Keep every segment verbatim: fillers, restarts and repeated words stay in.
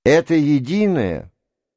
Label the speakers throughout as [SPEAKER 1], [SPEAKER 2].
[SPEAKER 1] Это единое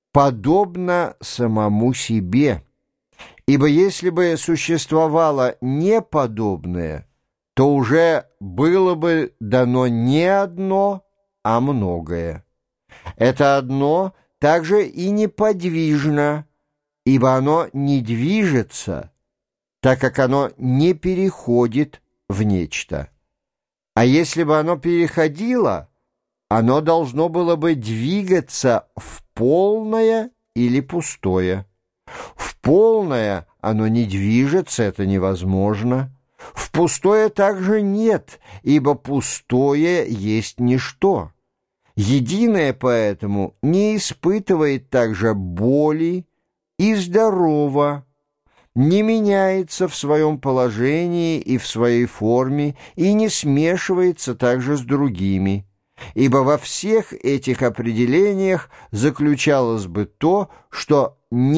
[SPEAKER 1] подобно самому себе, ибо если бы существовало неподобное, то уже было бы дано не одно, а многое. Это одно также и неподвижно, ибо оно не движется, так как оно не переходит в нечто. А если бы оно переходило, оно должно было бы двигаться в полное или пустое. В полное оно не движется, это невозможно. В пустое также нет, ибо пустое есть ничто. Единое поэтому не испытывает также боли и здорово, не меняется в своем положении и в своей форме и не смешивается также с другими, ибо во всех этих определениях заключалось бы то, что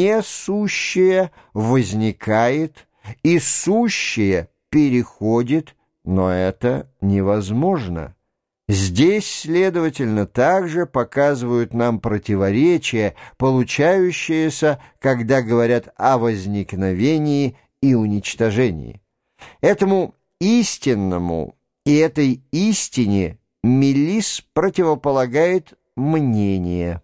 [SPEAKER 1] несущее возникает и сущее переходит, но это невозможно. Здесь, следовательно, также показывают нам противоречия, получающиеся, когда говорят о возникновении и уничтожении. Этому истинному и этой истине Мелисс противополагает мнение.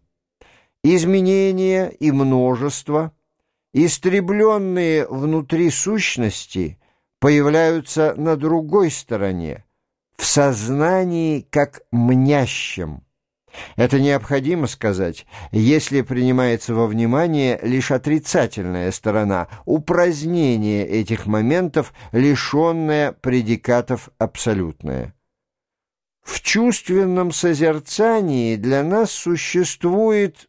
[SPEAKER 1] Изменения и множество, истребленные внутри сущности, появляются на другой стороне, в сознании как мнящем. Это необходимо сказать, если принимается во внимание лишь отрицательная сторона, упразднение этих моментов, лишенное предикатов абсолютное. В чувственном созерцании для нас существует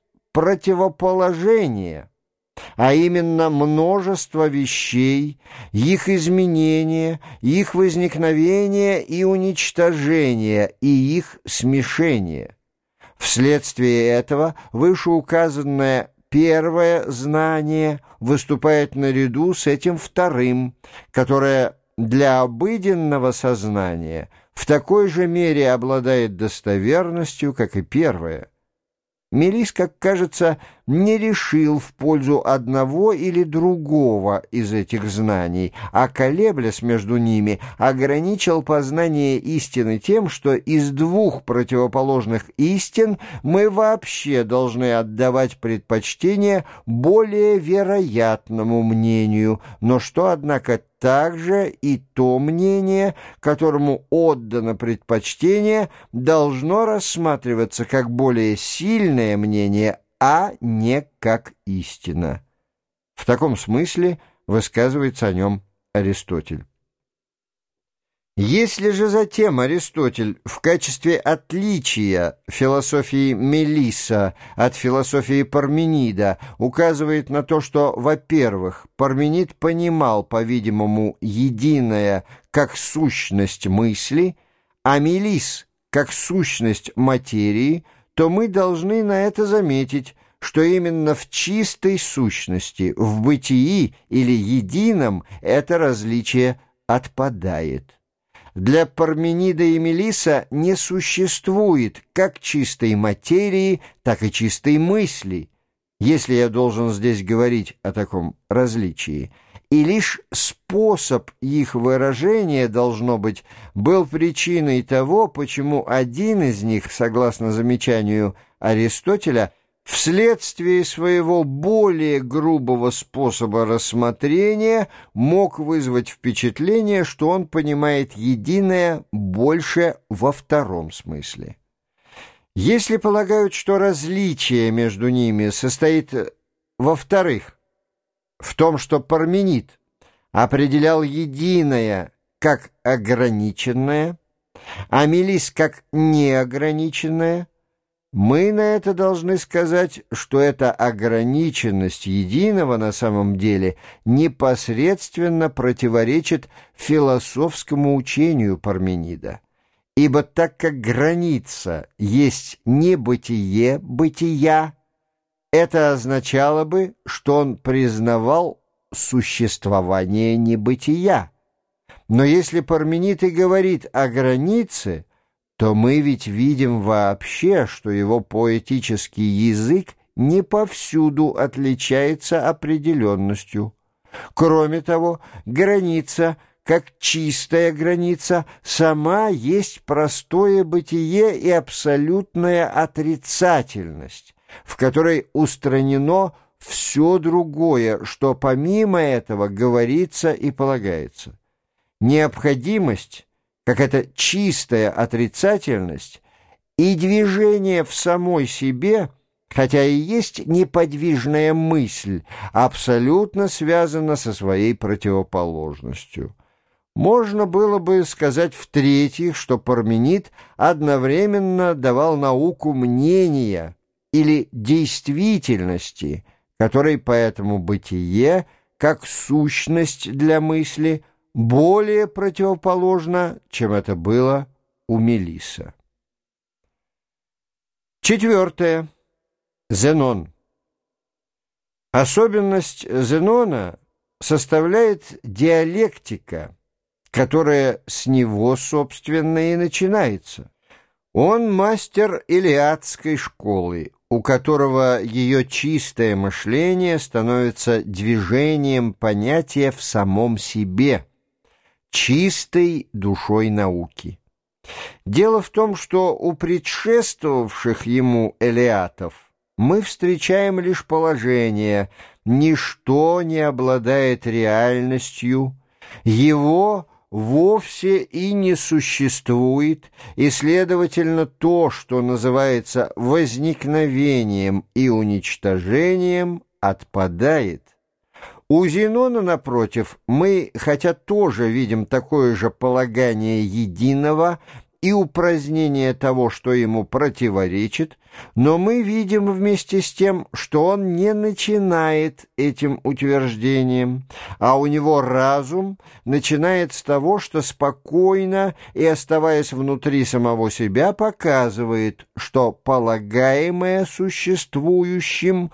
[SPEAKER 1] противоположение, а именно множество вещей, их изменения, их возникновение и уничтожение, и их смешение. Вследствие этого вышеуказанное первое знание выступает наряду с этим вторым, которое для обыденного сознания в такой же мере обладает достоверностью, как и первое. Мелисс, как кажется, не решил в пользу одного или другого из этих знаний, а, колеблясь между ними, ограничил познание истины тем, что из двух противоположных истин мы вообще должны отдавать предпочтение более вероятному мнению, но что, однако, также и то мнение, которому отдано предпочтение, должно рассматриваться как более сильное мнение, а не как истина. В таком смысле высказывается о нем Аристотель. Если же затем Аристотель в качестве отличия философии Мелисса от философии Парменида указывает на то, что, во-первых, Парменид понимал, по-видимому, единое как сущность мысли, а Мелисс как сущность материи, то мы должны на это заметить, что именно в чистой сущности, в бытии или едином это различие отпадает. Для Парменида и Мелисса не существует как чистой материи, так и чистой мысли, если я должен здесь говорить о таком различии. И лишь способ их выражения, должно быть, был причиной того, почему один из них, согласно замечанию Аристотеля, вследствие своего более грубого способа рассмотрения мог вызвать впечатление, что он понимает единое больше во втором смысле. Если полагают, что различие между ними состоит, во-вторых, в том, что Парменид определял единое как ограниченное, а Мелисс как неограниченное, мы на это должны сказать, что эта ограниченность единого на самом деле непосредственно противоречит философскому учению Парменида. Ибо так как граница есть небытие бытия, это означало бы, что он признавал существование небытия. Но если Парменид и говорит о границе, то мы ведь видим вообще, что его поэтический язык не повсюду отличается определенностью. Кроме того, граница, как чистая граница, сама есть простое бытие и абсолютная отрицательность, в которой устранено все другое, что помимо этого говорится и полагается. Необходимость, как эта чистая отрицательность, и движение в самой себе, хотя и есть неподвижная мысль, абсолютно связана со своей противоположностью. Можно было бы сказать в-третьих, что Парменид одновременно давал науку мнения или действительности, которой поэтому бытие, как сущность для мысли, более противоположно, чем это было у Мелисса. Четвертое. Зенон. Особенность Зенона составляет диалектика, которая с него, собственно, и начинается. Он мастер илиадской школы, у которого ее чистое мышление становится движением понятия в самом себе, чистой душой науки. Дело в том, что у предшествовавших ему элиатов мы встречаем лишь положение: ничто не обладает реальностью, его вовсе и не существует, и, следовательно, то, что называется возникновением и уничтожением, отпадает. У Зенона, напротив, мы, хотя тоже видим такое же полагание единого и упразднение того, что ему противоречит, но мы видим вместе с тем, что он не начинает этим утверждением, а у него разум начинает с того, что спокойно и, оставаясь внутри самого себя, показывает, что полагаемое существующим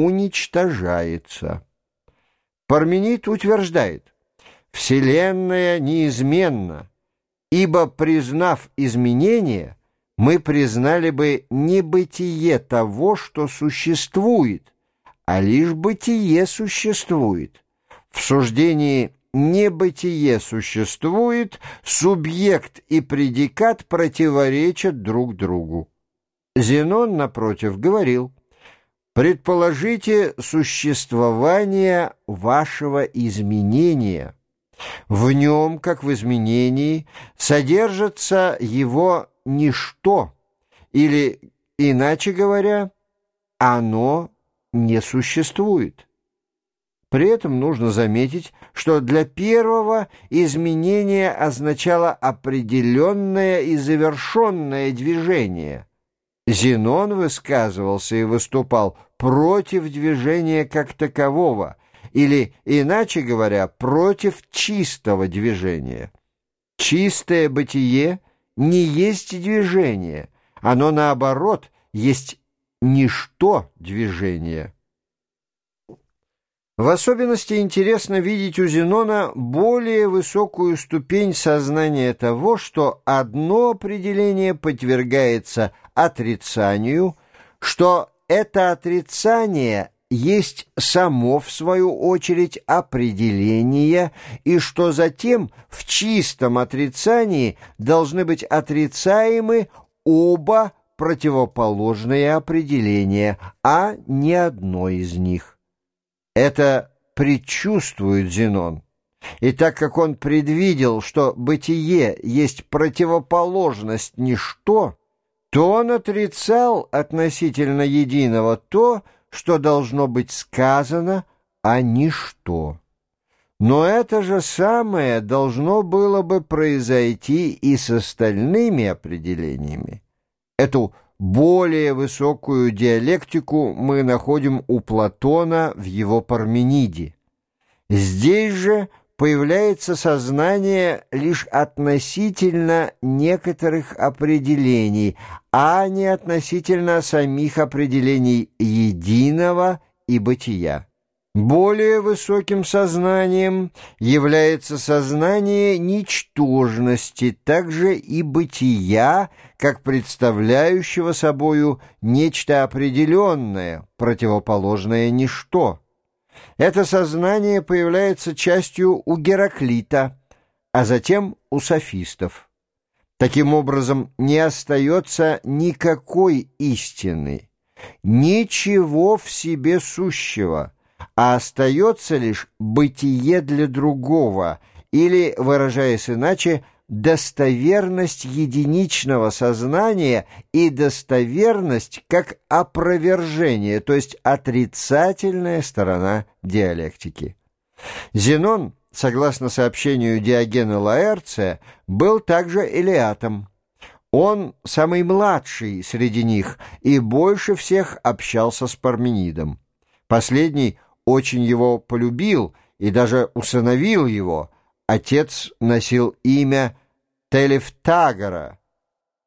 [SPEAKER 1] уничтожается. Парменид утверждает: «Вселенная неизменна, ибо, признав изменение, мы признали бы не бытие того, что существует, а лишь бытие существует. В суждении «небытие существует» субъект и предикат противоречат друг другу». Зенон, напротив, говорил: «Предположите существование вашего изменения. В нем, как в изменении, содержится его ничто, или, иначе говоря, оно не существует». При этом нужно заметить, что для первого изменение означало определенное и завершенное движение. Зенон высказывался и выступал против движения как такового, или, иначе говоря, против чистого движения. Чистое бытие не есть движение, оно, наоборот, есть ничто движения. В особенности интересно видеть у Зенона более высокую ступень сознания того, что одно определение подвергается отрицанию, что это отрицание есть само, в свою очередь, определение, и что затем в чистом отрицании должны быть отрицаемы оба противоположные определения, а не одно из них. Это предчувствует Зенон. И так как он предвидел, что бытие есть противоположность ничто, то он отрицал относительно единого то, что должно быть сказано, а ничто. Но это же самое должно было бы произойти и с остальными определениями. Эту более высокую диалектику мы находим у Платона в его Пармениде. Здесь же появляется сознание лишь относительно некоторых определений, а не относительно самих определений единого и бытия. Более высоким сознанием является сознание ничтожности, также и бытия, как представляющего собою нечто определенное, противоположное ничто. Это сознание появляется частью у Гераклита, а затем у софистов. Таким образом, не остается никакой истины, ничего в себе сущего, а остается лишь бытие для другого, или, выражаясь иначе, достоверность единичного сознания и достоверность как опровержение, то есть отрицательная сторона диалектики. Зенон, согласно сообщению Диогена Лаэрция, был также элеатом. Он самый младший среди них и больше всех общался с Парменидом. Последний очень его полюбил и даже усыновил его. Отец носил имя Телефтагора,